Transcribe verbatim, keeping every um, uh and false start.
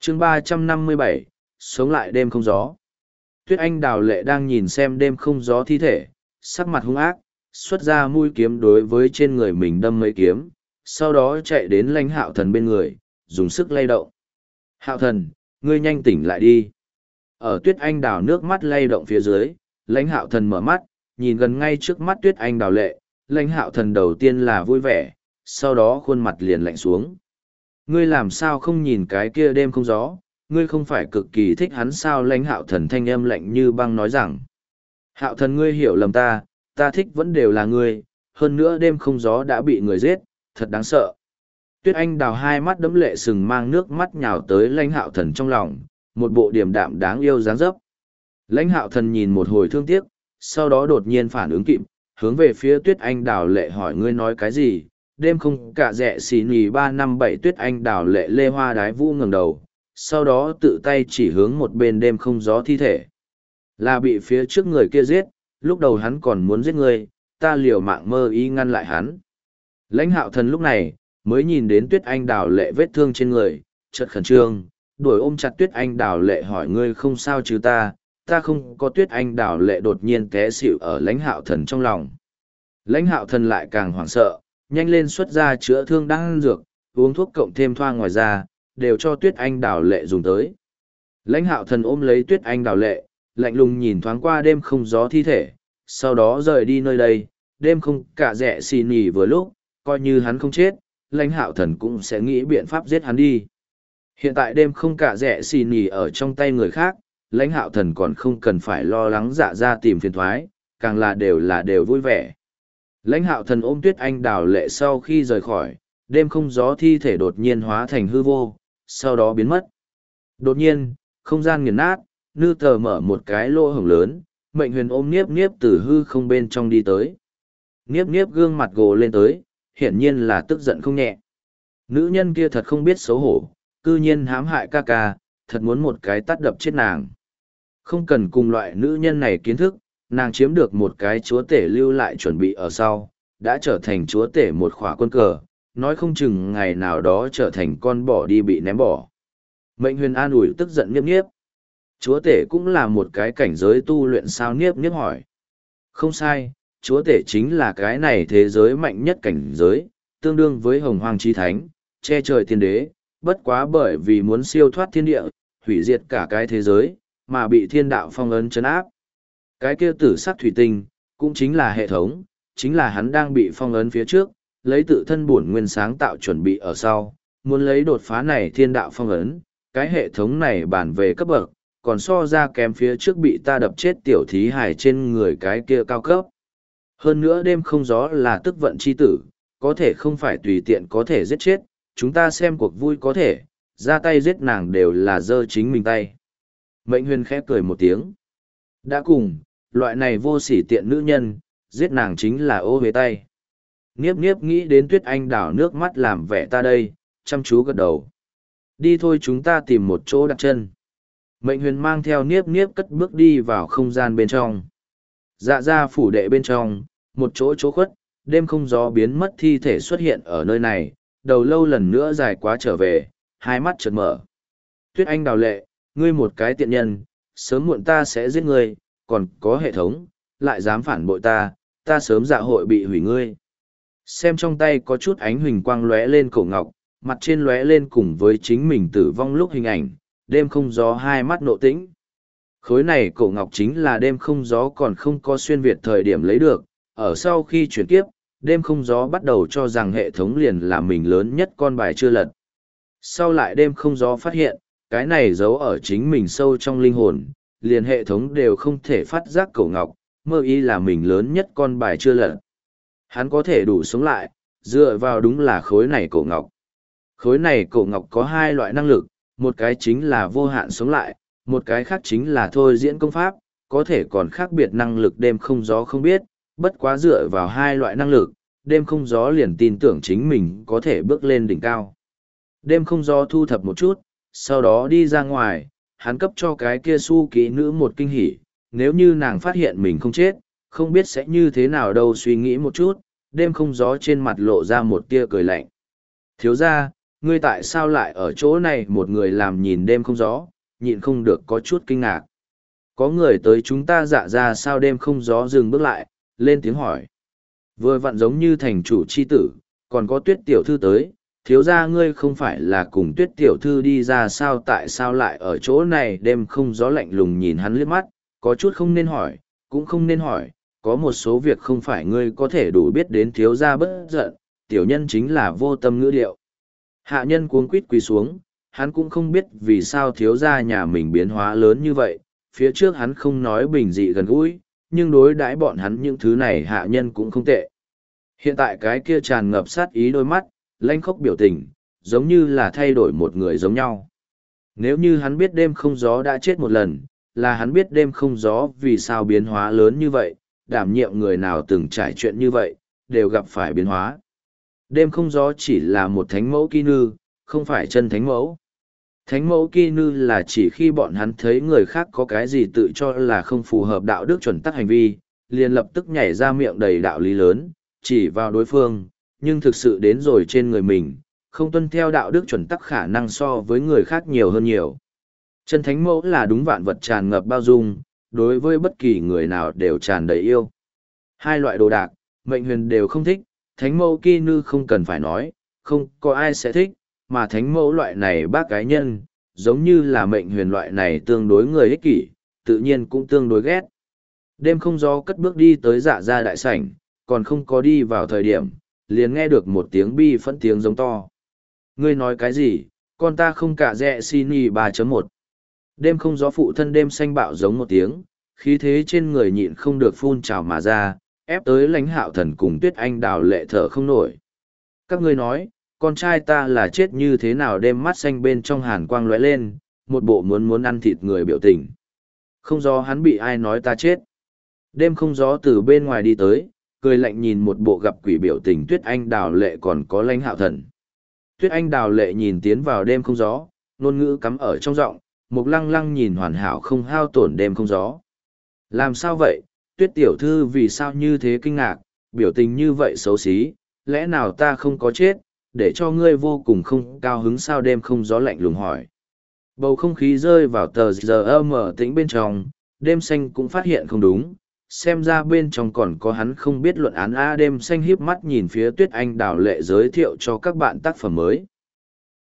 chương ba trăm năm mươi bảy, sống lại đêm không gió. Tuyết Anh Đào Lệ đang nhìn xem đêm không gió thi thể, sắc mặt hung ác, xuất ra mũi kiếm đối với trên người mình đâm mấy kiếm, sau đó chạy đến Lãnh Hạo Thần bên người, dùng sức lay động. Hạo Thần, ngươi nhanh tỉnh lại đi. Ở Tuyết Anh Đào nước mắt lay động phía dưới, Lãnh Hạo Thần mở mắt, nhìn gần ngay trước mắt Tuyết Anh Đào Lệ, Lãnh Hạo Thần đầu tiên là vui vẻ, sau đó khuôn mặt liền lạnh xuống. Ngươi làm sao không nhìn cái kia đêm không gió, ngươi không phải cực kỳ thích hắn sao? Lãnh Hạo Thần thanh âm lạnh như băng nói rằng. Hạo Thần, ngươi hiểu lầm ta, ta thích vẫn đều là ngươi, hơn nữa đêm không gió đã bị người giết, thật đáng sợ. Tuyết Anh Đào hai mắt đẫm lệ sừng mang nước mắt nhào tới Lãnh Hạo Thần trong lòng, một bộ điềm đạm đáng yêu dáng dấp. Lãnh Hạo Thần nhìn một hồi thương tiếc, sau đó đột nhiên phản ứng kịp, hướng về phía Tuyết Anh Đào Lệ hỏi, ngươi nói cái gì? Đêm không cả rẻ xì nì ba năm bảy. Tuyết Anh Đào Lệ lê hoa đái vũ ngẩng đầu, sau đó tự tay chỉ hướng một bên đêm không gió thi thể. Là bị phía trước người kia giết, lúc đầu hắn còn muốn giết ngươi, ta liều mạng mơ ý ngăn lại hắn. Lãnh Hạo Thần lúc này mới nhìn đến Tuyết Anh Đào Lệ vết thương trên người, chợt khẩn trương, đuổi ôm chặt Tuyết Anh Đào Lệ hỏi, ngươi không sao chứ? Ta, ta không có. Tuyết Anh Đào Lệ đột nhiên té xỉu ở Lãnh Hạo Thần trong lòng. Lãnh Hạo Thần lại càng hoảng sợ, nhanh lên xuất ra chữa thương đan dược, uống thuốc cộng thêm thoa ngoài ra, đều cho Tuyết Anh Đào Lệ dùng tới. Lãnh Hạo Thần ôm lấy Tuyết Anh Đào Lệ, lạnh lùng nhìn thoáng qua đêm không gió thi thể, sau đó rời đi nơi đây. Đêm không cả rẻ xì nỉ vừa lúc, coi như hắn không chết, Lãnh Hạo Thần cũng sẽ nghĩ biện pháp giết hắn đi. Hiện tại đêm không cả rẻ xì nỉ ở trong tay người khác, Lãnh Hạo Thần còn không cần phải lo lắng dạ ra tìm phiền thoái, càng là đều là đều vui vẻ. Lãnh Hạo Thần ôm Tuyết Anh Đào Lệ sau khi rời khỏi, đêm không gió thi thể đột nhiên hóa thành hư vô, sau đó biến mất. Đột nhiên, không gian nghiền nát, nư tờ mở một cái lỗ hổng lớn, Mệnh Huyền ôm Niếp Niếp từ hư không bên trong đi tới. Niếp Niếp gương mặt gồ lên tới, hiển nhiên là tức giận không nhẹ. Nữ nhân kia thật không biết xấu hổ, cư nhiên hãm hại ca ca, thật muốn một cái tát đập chết nàng. Không cần cùng loại nữ nhân này kiến thức, nàng chiếm được một cái chúa tể lưu lại chuẩn bị ở sau, đã trở thành chúa tể một khỏa quân cờ, nói không chừng ngày nào đó trở thành con bỏ đi bị ném bỏ. Mệnh Huyền an ủi tức giận Niếp Niếp. Chúa tể cũng là một cái cảnh giới tu luyện sao? Niếp Niếp hỏi. Không sai, chúa tể chính là cái này thế giới mạnh nhất cảnh giới, tương đương với hồng hoang chí thánh, che trời thiên đế, bất quá bởi vì muốn siêu thoát thiên địa, hủy diệt cả cái thế giới, mà bị thiên đạo phong ấn trấn áp. Cái kia tử sắc thủy tinh, cũng chính là hệ thống, chính là hắn đang bị phong ấn phía trước, lấy tự thân bổn nguyên sáng tạo chuẩn bị ở sau, muốn lấy đột phá này thiên đạo phong ấn, cái hệ thống này bản về cấp bậc, còn so ra kém phía trước bị ta đập chết tiểu thí hải trên người cái kia cao cấp. Hơn nữa đêm không gió là tức vận chi tử, có thể không phải tùy tiện có thể giết chết, chúng ta xem cuộc vui có thể, ra tay giết nàng đều là dơ chính mình tay. Mệnh Huyền khẽ cười một tiếng. Đã cùng, loại này vô sỉ tiện nữ nhân, giết nàng chính là ô về tay. Niếp Niếp nghĩ đến Tuyết Anh đảo nước mắt làm vẻ ta đây, chăm chú gật đầu. Đi thôi, chúng ta tìm một chỗ đặt chân. Mệnh Huyền mang theo Niếp Niếp cất bước đi vào không gian bên trong. Dạ ra phủ đệ bên trong, một chỗ chỗ khuất, đêm không gió biến mất thi thể xuất hiện ở nơi này, đầu lâu lần nữa dài quá trở về, hai mắt chợt mở. Tuyết Anh Đào Lệ, ngươi một cái tiện nhân, sớm muộn ta sẽ giết ngươi, còn có hệ thống, lại dám phản bội ta, ta sớm dạ hội bị hủy ngươi. Xem trong tay có chút ánh huỳnh quang lóe lên cổ ngọc, mặt trên lóe lên cùng với chính mình tử vong lúc hình ảnh, đêm không gió hai mắt nộ tĩnh. Khối này cổ ngọc chính là đêm không gió còn không có xuyên Việt thời điểm lấy được, ở sau khi chuyển kiếp, đêm không gió bắt đầu cho rằng hệ thống liền là mình lớn nhất con bài chưa lật. Sau lại đêm không gió phát hiện, cái này giấu ở chính mình sâu trong linh hồn, liền hệ thống đều không thể phát giác cổ ngọc, mơ y là mình lớn nhất con bài chưa lật. Hắn có thể đủ sống lại, dựa vào đúng là khối này cổ ngọc. Khối này cổ ngọc có hai loại năng lực, một cái chính là vô hạn sống lại, một cái khác chính là thôi diễn công pháp, có thể còn khác biệt năng lực đêm không gió không biết, bất quá dựa vào hai loại năng lực, đêm không gió liền tin tưởng chính mình có thể bước lên đỉnh cao. Đêm không gió thu thập một chút, sau đó đi ra ngoài, hắn cấp cho cái kia su kỹ nữ một kinh hỉ, nếu như nàng phát hiện mình không chết, không biết sẽ như thế nào đâu. Suy nghĩ một chút, đêm không gió trên mặt lộ ra một tia cười lạnh. Thiếu ra, ngươi tại sao lại ở chỗ này một người làm nhìn đêm không gió, nhịn không được có chút kinh ngạc. Có người tới chúng ta dạ ra sao đêm không gió dừng bước lại, lên tiếng hỏi. Vừa vặn giống như thành chủ chi tử, còn có tuyết tiểu thư tới, thiếu ra ngươi không phải là cùng tuyết tiểu thư đi ra sao tại sao lại ở chỗ này đêm không gió lạnh lùng nhìn hắn liếc mắt, có chút không nên hỏi, cũng không nên hỏi, có một số việc không phải ngươi có thể đủ biết đến thiếu ra bất giận, tiểu nhân chính là vô tâm ngữ điệu. Hạ nhân cuống quít quỳ xuống, hắn cũng không biết vì sao thiếu ra nhà mình biến hóa lớn như vậy, phía trước hắn không nói bình dị gần gũi, nhưng đối đãi bọn hắn những thứ này hạ nhân cũng không tệ. Hiện tại cái kia tràn ngập sát ý đôi mắt, lanh khốc biểu tình, giống như là thay đổi một người giống nhau. Nếu như hắn biết đêm không gió đã chết một lần, là hắn biết đêm không gió vì sao biến hóa lớn như vậy, đảm nhiệm người nào từng trải chuyện như vậy, đều gặp phải biến hóa. Đêm không gió chỉ là một thánh mẫu kỳ nư, không phải chân thánh mẫu. Thánh mẫu kỳ nư là chỉ khi bọn hắn thấy người khác có cái gì tự cho là không phù hợp đạo đức chuẩn tắc hành vi, liền lập tức nhảy ra miệng đầy đạo lý lớn, chỉ vào đối phương, nhưng thực sự đến rồi trên người mình, không tuân theo đạo đức chuẩn tắc khả năng so với người khác nhiều hơn nhiều. Chân thánh mẫu là đúng vạn vật tràn ngập bao dung, đối với bất kỳ người nào đều tràn đầy yêu. Hai loại đồ đạc, mệnh huyền đều không thích, thánh mẫu kỳ nư không cần phải nói, không có ai sẽ thích, mà thánh mẫu loại này bác cái nhân, giống như là mệnh huyền loại này tương đối người ích kỷ, tự nhiên cũng tương đối ghét. Đêm không gió cất bước đi tới dạ gia đại sảnh, còn không có đi vào thời điểm, liền nghe được một tiếng bi phẫn tiếng giống to. Ngươi nói cái gì, con ta không cả rẻ xin y ba chấm một. Đêm không gió phụ thân đêm xanh bạo giống một tiếng, khí thế trên người nhịn không được phun trào mà ra, ép tới lãnh hạo thần cùng tuyết anh đào lệ thở không nổi. Các ngươi nói, con trai ta là chết như thế nào đêm mắt xanh bên trong hàn quang lóe lên, một bộ muốn muốn ăn thịt người biểu tình. Không gió hắn bị ai nói ta chết. Đêm không gió từ bên ngoài đi tới, cười lạnh nhìn một bộ gặp quỷ biểu tình tuyết anh đào lệ còn có lãnh hạo thần. Tuyết anh đào lệ nhìn tiến vào đêm không gió, ngôn ngữ cắm ở trong giọng, một lăng lăng nhìn hoàn hảo không hao tổn đêm không gió. Làm sao vậy, tuyết tiểu thư vì sao như thế kinh ngạc, biểu tình như vậy xấu xí, lẽ nào ta không có chết, để cho ngươi vô cùng không cao hứng sao đêm không gió lạnh lùng hỏi. Bầu không khí rơi vào tờ giờ mở tĩnh bên trong, đêm xanh cũng phát hiện không đúng, xem ra bên trong còn có hắn không biết luận án A đêm xanh híp mắt nhìn phía tuyết anh đào lệ giới thiệu cho các bạn tác phẩm mới.